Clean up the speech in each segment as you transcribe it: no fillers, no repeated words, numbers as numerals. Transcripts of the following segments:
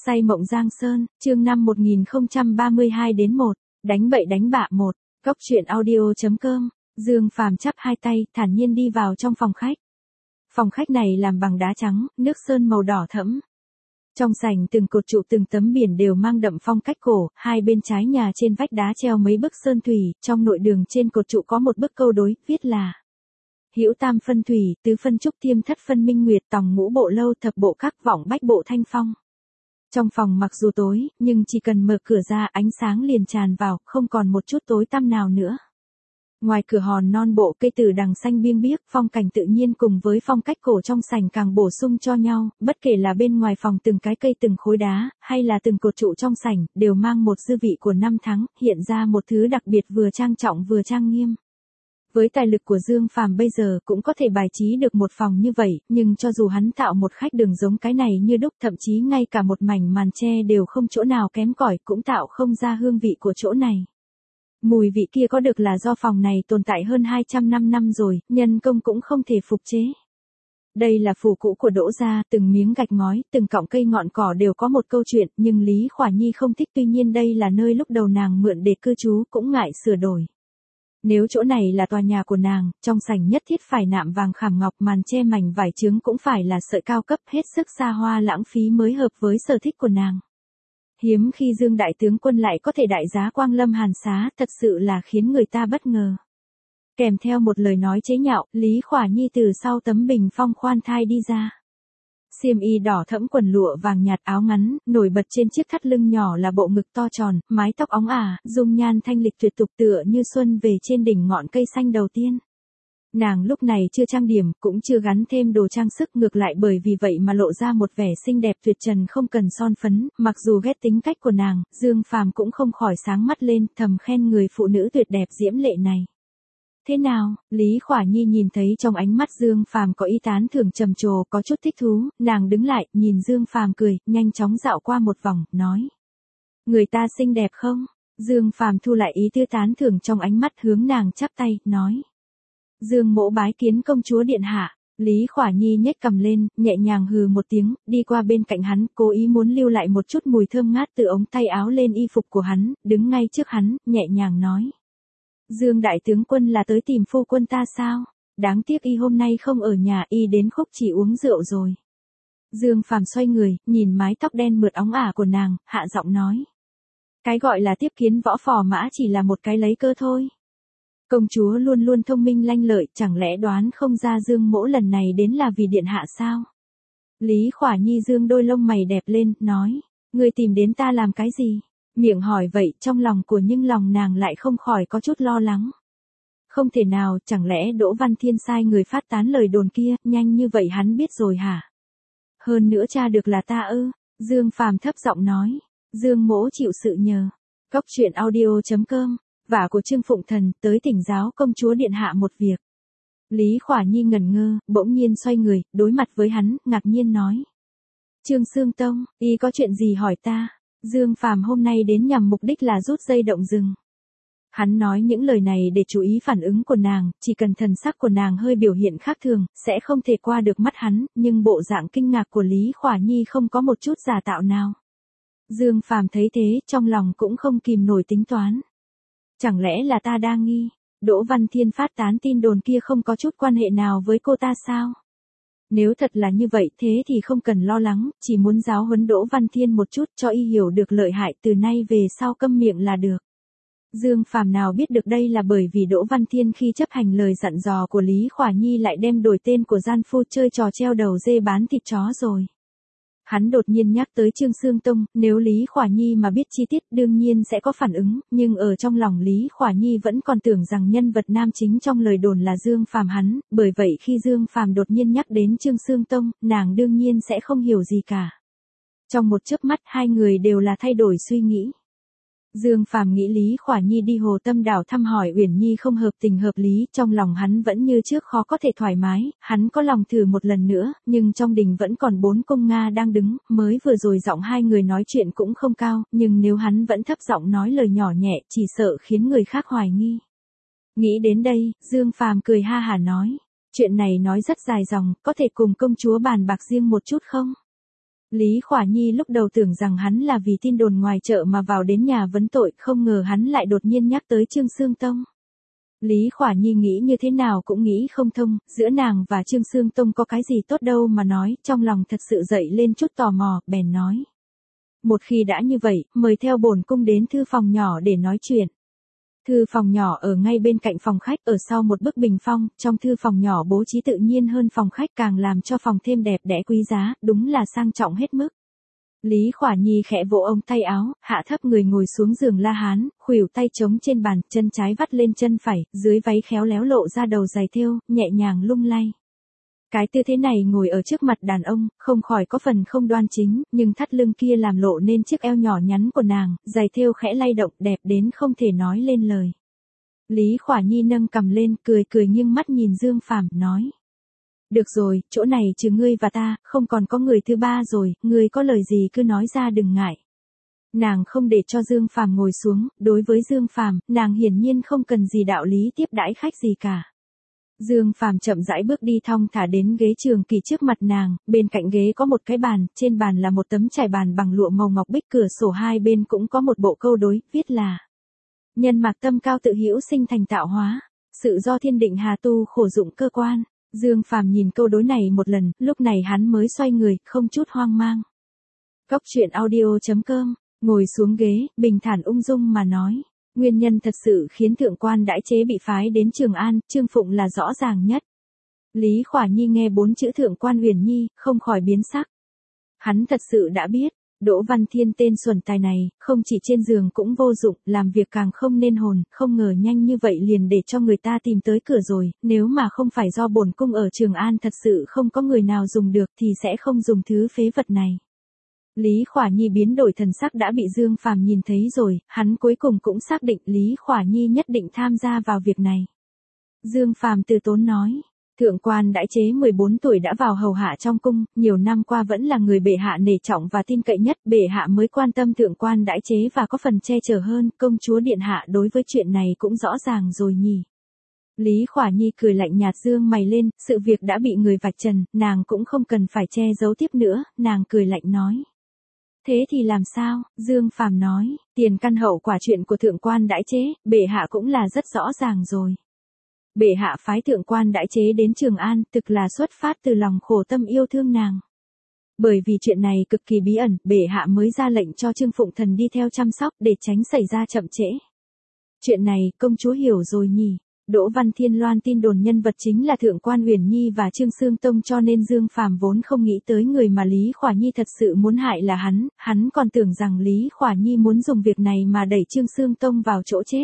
Say mộng Giang Sơn, chương 5 1032-1, đánh bậy đánh bạ 1, Cóc truyện audio.com, Dương Phàm chắp hai tay, thản nhiên đi vào trong phòng khách. Phòng khách này làm bằng đá trắng, nước sơn màu đỏ thẫm. Trong sảnh từng cột trụ từng tấm biển đều mang đậm phong cách cổ, hai bên trái nhà trên vách đá treo mấy bức sơn thủy, trong nội đường trên cột trụ có một bức câu đối, viết là: Hữu tam phân thủy, tứ phân trúc tiêm thất phân minh nguyệt, tòng ngũ bộ lâu thập bộ các vọng bách bộ thanh phong. Trong phòng mặc dù tối, nhưng chỉ cần mở cửa ra ánh sáng liền tràn vào, không còn một chút tối tăm nào nữa. Ngoài cửa hòn non bộ cây từ đằng xanh biêng biếc, phong cảnh tự nhiên cùng với phong cách cổ trong sảnh càng bổ sung cho nhau, bất kể là bên ngoài phòng từng cái cây từng khối đá, hay là từng cột trụ trong sảnh, đều mang một dư vị của năm tháng, hiện ra một thứ đặc biệt vừa trang trọng vừa trang nghiêm. Với tài lực của Dương Phàm bây giờ cũng có thể bài trí được một phòng như vậy, nhưng cho dù hắn tạo một khách đường giống cái này như đúc, thậm chí ngay cả một mảnh màn tre đều không chỗ nào kém cỏi, cũng tạo không ra hương vị của chỗ này. Mùi vị kia có được là do phòng này tồn tại hơn 200 năm rồi, nhân công cũng không thể phục chế. Đây là phủ cũ của Đỗ gia, từng miếng gạch ngói, từng cọng cây ngọn cỏ đều có một câu chuyện, nhưng Lý Khỏa Nhi không thích, tuy nhiên đây là nơi lúc đầu nàng mượn để cư trú, cũng ngại sửa đổi. Nếu chỗ này là tòa nhà của nàng, trong sảnh nhất thiết phải nạm vàng khảm ngọc, màn che mảnh vải trướng cũng phải là sợi cao cấp, hết sức xa hoa lãng phí mới hợp với sở thích của nàng. Hiếm khi Dương đại tướng quân lại có thể đại giá quang lâm hàn xá, thật sự là khiến người ta bất ngờ. Kèm theo một lời nói chế nhạo, Lý Khỏa Nhi từ sau tấm bình phong khoan thai đi ra. Xiêm y đỏ thẫm, quần lụa vàng nhạt, áo ngắn, nổi bật trên chiếc thắt lưng nhỏ là bộ ngực to tròn, mái tóc óng ả, dung nhan thanh lịch tuyệt tục tựa như xuân về trên đỉnh ngọn cây xanh đầu tiên. Nàng lúc này chưa trang điểm, cũng chưa gắn thêm đồ trang sức, ngược lại bởi vì vậy mà lộ ra một vẻ xinh đẹp tuyệt trần không cần son phấn, mặc dù ghét tính cách của nàng, Dương Phàm cũng không khỏi sáng mắt lên, thầm khen người phụ nữ tuyệt đẹp diễm lệ này. Thế nào? Lý Khỏa Nhi nhìn thấy trong ánh mắt Dương Phàm có ý tán thưởng trầm trồ, có chút thích thú, nàng đứng lại, nhìn Dương Phàm cười, nhanh chóng dạo qua một vòng, nói: Người ta xinh đẹp không? Dương Phàm thu lại ý tứ tán thưởng trong ánh mắt, hướng nàng chắp tay, nói: Dương mỗ bái kiến công chúa điện hạ. Lý Khỏa Nhi nhếch cằm lên, nhẹ nhàng hừ một tiếng, đi qua bên cạnh hắn, cố ý muốn lưu lại một chút mùi thơm ngát từ ống tay áo lên y phục của hắn, đứng ngay trước hắn, nhẹ nhàng nói: Dương đại tướng quân là tới tìm phu quân ta sao? Đáng tiếc y hôm nay không ở nhà, y đến Khúc Chỉ uống rượu rồi. Dương Phàm xoay người, nhìn mái tóc đen mượt óng ả của nàng, hạ giọng nói: Cái gọi là tiếp kiến võ phò mã chỉ là một cái lấy cơ thôi. Công chúa luôn luôn thông minh lanh lợi, chẳng lẽ đoán không ra Dương mỗ lần này đến là vì điện hạ sao? Lý Khỏa Nhi dương đôi lông mày đẹp lên, nói: Ngươi tìm đến ta làm cái gì? Miệng hỏi vậy, trong lòng nhưng lòng nàng lại không khỏi có chút lo lắng. Không thể nào, chẳng lẽ Đỗ Văn Thiên sai người phát tán lời đồn kia, nhanh như vậy hắn biết rồi hả? Hơn nữa tra được là ta ư? Dương Phàm thấp giọng nói: Dương mỗ chịu sự nhờ. Cóc truyện audio.com, vả của Trương Phụng Thần, tới thỉnh giáo công chúa điện hạ một việc. Lý Khỏa Nhi ngẩn ngơ, bỗng nhiên xoay người, đối mặt với hắn, ngạc nhiên nói: Trương Xương Tông, y có chuyện gì hỏi ta? Dương Phàm hôm nay đến nhằm mục đích là rút dây động rừng. Hắn nói những lời này để chú ý phản ứng của nàng, chỉ cần thần sắc của nàng hơi biểu hiện khác thường, sẽ không thể qua được mắt hắn, nhưng bộ dạng kinh ngạc của Lý Khỏa Nhi không có một chút giả tạo nào. Dương Phàm thấy thế, trong lòng cũng không kìm nổi tính toán. Chẳng lẽ là ta đang nghi, Đỗ Văn Thiên phát tán tin đồn kia không có chút quan hệ nào với cô ta sao? Nếu thật là như vậy, thế thì không cần lo lắng, chỉ muốn giáo huấn Đỗ Văn Thiên một chút cho y hiểu được lợi hại, từ nay về sau câm miệng là được. Dương Phàm nào biết được đây là bởi vì Đỗ Văn Thiên khi chấp hành lời dặn dò của Lý Khỏa Nhi lại đem đổi tên của gian phu chơi trò treo đầu dê bán thịt chó rồi. Hắn đột nhiên nhắc tới Trương Xương Tông, nếu Lý Khỏa Nhi mà biết chi tiết đương nhiên sẽ có phản ứng, nhưng ở trong lòng Lý Khỏa Nhi vẫn còn tưởng rằng nhân vật nam chính trong lời đồn là Dương Phàm hắn, bởi vậy khi Dương Phàm đột nhiên nhắc đến Trương Xương Tông, nàng đương nhiên sẽ không hiểu gì cả. Trong một chớp mắt hai người đều là thay đổi suy nghĩ. Dương Phàm nghĩ Lý Khỏa Nhi đi Hồ Tâm Đảo thăm hỏi Uyển Nhi không hợp tình hợp lý, trong lòng hắn vẫn như trước khó có thể thoải mái, hắn có lòng thử một lần nữa, nhưng trong đình vẫn còn 4 công Nga đang đứng, mới vừa rồi giọng hai người nói chuyện cũng không cao, nhưng nếu hắn vẫn thấp giọng nói lời nhỏ nhẹ, chỉ sợ khiến người khác hoài nghi. Nghĩ đến đây, Dương Phàm cười ha hả nói: Chuyện này nói rất dài dòng, có thể cùng công chúa bàn bạc riêng một chút không? Lý Khỏa Nhi lúc đầu tưởng rằng hắn là vì tin đồn ngoài chợ mà vào đến nhà vấn tội, không ngờ hắn lại đột nhiên nhắc tới Trương Xương Tông. Lý Khỏa Nhi nghĩ như thế nào cũng nghĩ không thông, giữa nàng và Trương Xương Tông có cái gì tốt đâu mà nói, trong lòng thật sự dậy lên chút tò mò, bèn nói. Một khi đã như vậy, mời theo bổn cung đến thư phòng nhỏ để nói chuyện. Thư phòng nhỏ ở ngay bên cạnh phòng khách, ở sau một bức bình phong, trong thư phòng nhỏ bố trí tự nhiên hơn phòng khách, càng làm cho phòng thêm đẹp đẽ quý giá, đúng là sang trọng hết mức. Lý Khỏa Nhi khẽ vỗ ống tay áo, hạ thấp người ngồi xuống giường La Hán, khuỷu tay trống trên bàn, chân trái vắt lên chân phải, dưới váy khéo léo lộ ra đầu giày thêu, nhẹ nhàng lung lay. Cái tư thế này ngồi ở trước mặt đàn ông, không khỏi có phần không đoan chính, nhưng thắt lưng kia làm lộ nên chiếc eo nhỏ nhắn của nàng, giày thêu khẽ lay động, đẹp đến không thể nói lên lời. Lý Khỏa Nhi nâng cằm lên, cười cười nghiêng mắt nhìn Dương Phàm, nói. Được rồi, chỗ này trừ ngươi và ta, không còn có người thứ ba rồi, ngươi có lời gì cứ nói ra đừng ngại. Nàng không để cho Dương Phàm ngồi xuống, đối với Dương Phàm, nàng hiển nhiên không cần gì đạo lý tiếp đãi khách gì cả. Dương Phàm chậm rãi bước đi thong thả đến ghế Trường Kỳ trước mặt nàng, bên cạnh ghế có một cái bàn, trên bàn là một tấm trải bàn bằng lụa màu ngọc bích, cửa sổ hai bên cũng có một bộ câu đối, viết là: Nhân mạc tâm cao tự hữu sinh thành tạo hóa, sự do thiên định hà tu khổ dụng cơ quan. Dương Phàm nhìn câu đối này một lần, lúc này hắn mới xoay người, không chút hoang mang. Cốc truyện audio.com, ngồi xuống ghế, bình thản ung dung mà nói. Nguyên nhân thật sự khiến thượng quan đãi chế bị phái đến Trường An, Trương Phụng là rõ ràng nhất. Lý Khỏa Nhi nghe 4 chữ thượng quan Uyển Nhi, không khỏi biến sắc. Hắn thật sự đã biết, Đỗ Văn Thiên tên xuẩn tài này, không chỉ trên giường cũng vô dụng, làm việc càng không nên hồn, không ngờ nhanh như vậy liền để cho người ta tìm tới cửa rồi, nếu mà không phải do bổn cung ở Trường An thật sự không có người nào dùng được thì sẽ không dùng thứ phế vật này. Lý Khỏa Nhi biến đổi thần sắc đã bị Dương Phàm nhìn thấy rồi, hắn cuối cùng cũng xác định Lý Khỏa Nhi nhất định tham gia vào việc này. Dương Phàm từ tốn nói. Thượng quan đãi chế 14 tuổi đã vào hầu hạ trong cung, nhiều năm qua vẫn là người bệ hạ nể trọng và tin cậy nhất, bệ hạ mới quan tâm thượng quan đãi chế và có phần che chở hơn, công chúa điện hạ đối với chuyện này cũng rõ ràng rồi nhỉ. Lý Khỏa Nhi cười lạnh nhạt, dương mày lên, sự việc đã bị người vạch trần, nàng cũng không cần phải che giấu tiếp nữa, nàng cười lạnh nói. Thế thì làm sao? Dương Phàm nói, tiền căn hậu quả chuyện của thượng quan đãi chế, bệ hạ cũng là rất rõ ràng rồi. Bệ hạ phái thượng quan đãi chế đến Trường An, thực là xuất phát từ lòng khổ tâm yêu thương nàng. Bởi vì chuyện này cực kỳ bí ẩn, bệ hạ mới ra lệnh cho Trương Phụng Thần đi theo chăm sóc để tránh xảy ra chậm trễ. Chuyện này, công chúa hiểu rồi nhỉ? Đỗ Văn Thiên loan tin đồn nhân vật chính là thượng quan Uyển Nhi và Trương Xương Tông, cho nên Dương Phàm vốn không nghĩ tới người mà Lý Khỏa Nhi thật sự muốn hại là hắn còn tưởng rằng Lý Khỏa Nhi muốn dùng việc này mà đẩy Trương Xương Tông vào chỗ chết.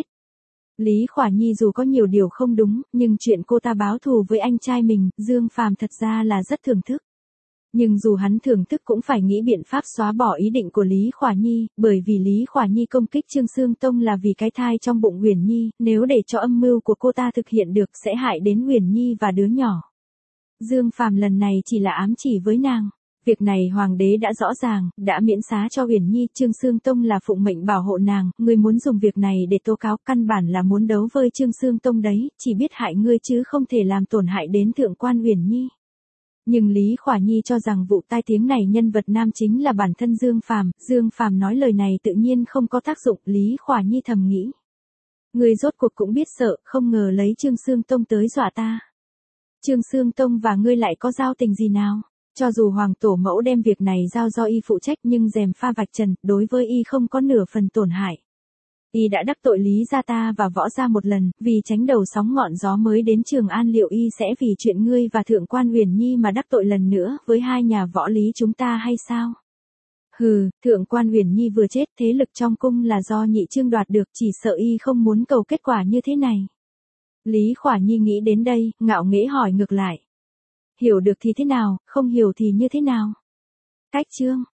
Lý Khỏa Nhi dù có nhiều điều không đúng, nhưng chuyện cô ta báo thù với anh trai mình, Dương Phàm thật ra là rất thưởng thức. Nhưng dù hắn thưởng thức cũng phải nghĩ biện pháp xóa bỏ ý định của Lý Khỏa Nhi, bởi vì Lý Khỏa Nhi công kích Trương Xương Tông là vì cái thai trong bụng Uyển Nhi, nếu để cho âm mưu của cô ta thực hiện được sẽ hại đến Uyển Nhi và đứa nhỏ. Dương Phàm lần này chỉ là ám chỉ với nàng. Việc này hoàng đế đã rõ ràng, đã miễn xá cho Uyển Nhi, Trương Xương Tông là phụng mệnh bảo hộ nàng, ngươi muốn dùng việc này để tố cáo, căn bản là muốn đấu với Trương Xương Tông đấy, chỉ biết hại ngươi chứ không thể làm tổn hại đến thượng quan Uyển Nhi. Nhưng Lý Khỏa Nhi cho rằng vụ tai tiếng này nhân vật nam chính là bản thân Dương Phàm nói lời này tự nhiên không có tác dụng, Lý Khỏa Nhi thầm nghĩ. Ngươi rốt cuộc cũng biết sợ, không ngờ lấy Trương Xương Tông tới dọa ta. Trương Xương Tông và ngươi lại có giao tình gì nào? Cho dù hoàng tổ mẫu đem việc này giao do y phụ trách nhưng rèm pha vạch trần, đối với y không có nửa phần tổn hại. Y đã đắc tội Lý gia ta và võ gia một lần, vì tránh đầu sóng ngọn gió mới đến Trường An, liệu y sẽ vì chuyện ngươi và thượng quan Uyển Nhi mà đắc tội lần nữa với hai nhà võ lý chúng ta hay sao? Hừ, thượng quan Uyển Nhi vừa chết, thế lực trong cung là do Nhị Trương đoạt được, chỉ sợ y không muốn cầu kết quả như thế này. Lý Khỏa Nhi nghĩ đến đây, ngạo nghễ hỏi ngược lại. Hiểu được thì thế nào, không hiểu thì như thế nào? Cách chương